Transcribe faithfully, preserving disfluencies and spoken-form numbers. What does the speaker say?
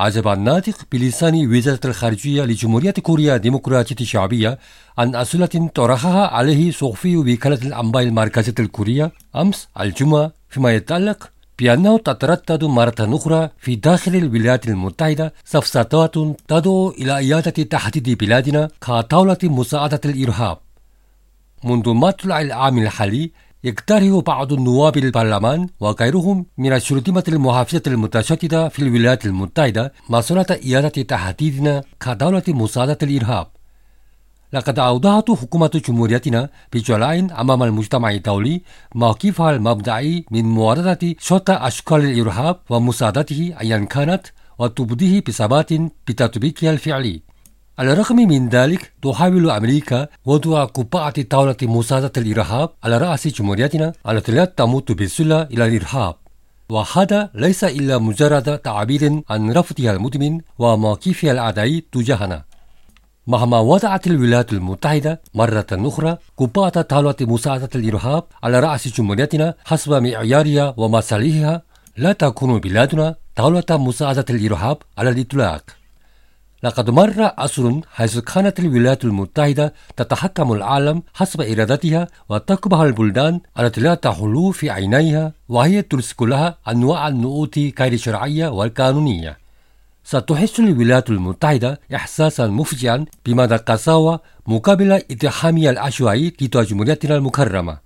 عزب الناطق بلسان وزارة الخارجية لجمهورية كوريا الديمقراطية الشعبية عن أسئلة طرحها عليه صحفي وكالة الأنباء المركزية الكورية أمس الجمعة فيما يتعلق بأنه تتردد مرة أخرى في داخل الولايات المتحدة صفصفات تدعو إلى إعادة تحديد بلادنا كدولة مساعدة الإرهاب. منذ مطلع العام الحالي يقترح بعض النواب البرلمان وغيرهم من الشرطمة المحافظة المتشددة في الولايات المتحدة مسألة إعادة تحديدنا كدولة مساعدة الإرهاب. لقد أوضحت حكومة جمهوريتنا بجلاء أمام المجتمع الدولي موقفها المبدئي من معارضة شتى أشكال الإرهاب ومساعدته أيا كانت وتبديه بثبات بتطبيقها الفعلي. على الرغم من ذلك تحاول أمريكا وضع قبعة دولة مساعدة الإرهاب على رأس جمهوريتنا التي لا تموت بالسلة إلى الإرهاب، وهذا ليس إلا مجرد تعبير عن رفضها المدمن وموقفها العدائي تجاهنا. مهما وضعت الولايات المتحدة مرة أخرى قبعة دولة مساعدة الإرهاب على رأس جمهوريتنا حسب معيارها ومصالحها، لا تكون بلادنا دولة مساعدة الإرهاب على الإطلاق. لقد مر عصر حيث كانت الولايات المتحدة تتحكم العالم حسب إرادتها وتقبح البلدان التي لا تحل في عينيها، وهي ترسك لها أنواع النقود غير الشرعية والقانونية. ستحس الولايات المتحدة إحساسا مفجعا بمدى القساوة مقابل اتهامها العشوائي ضد جمهوريتنا المكرمة.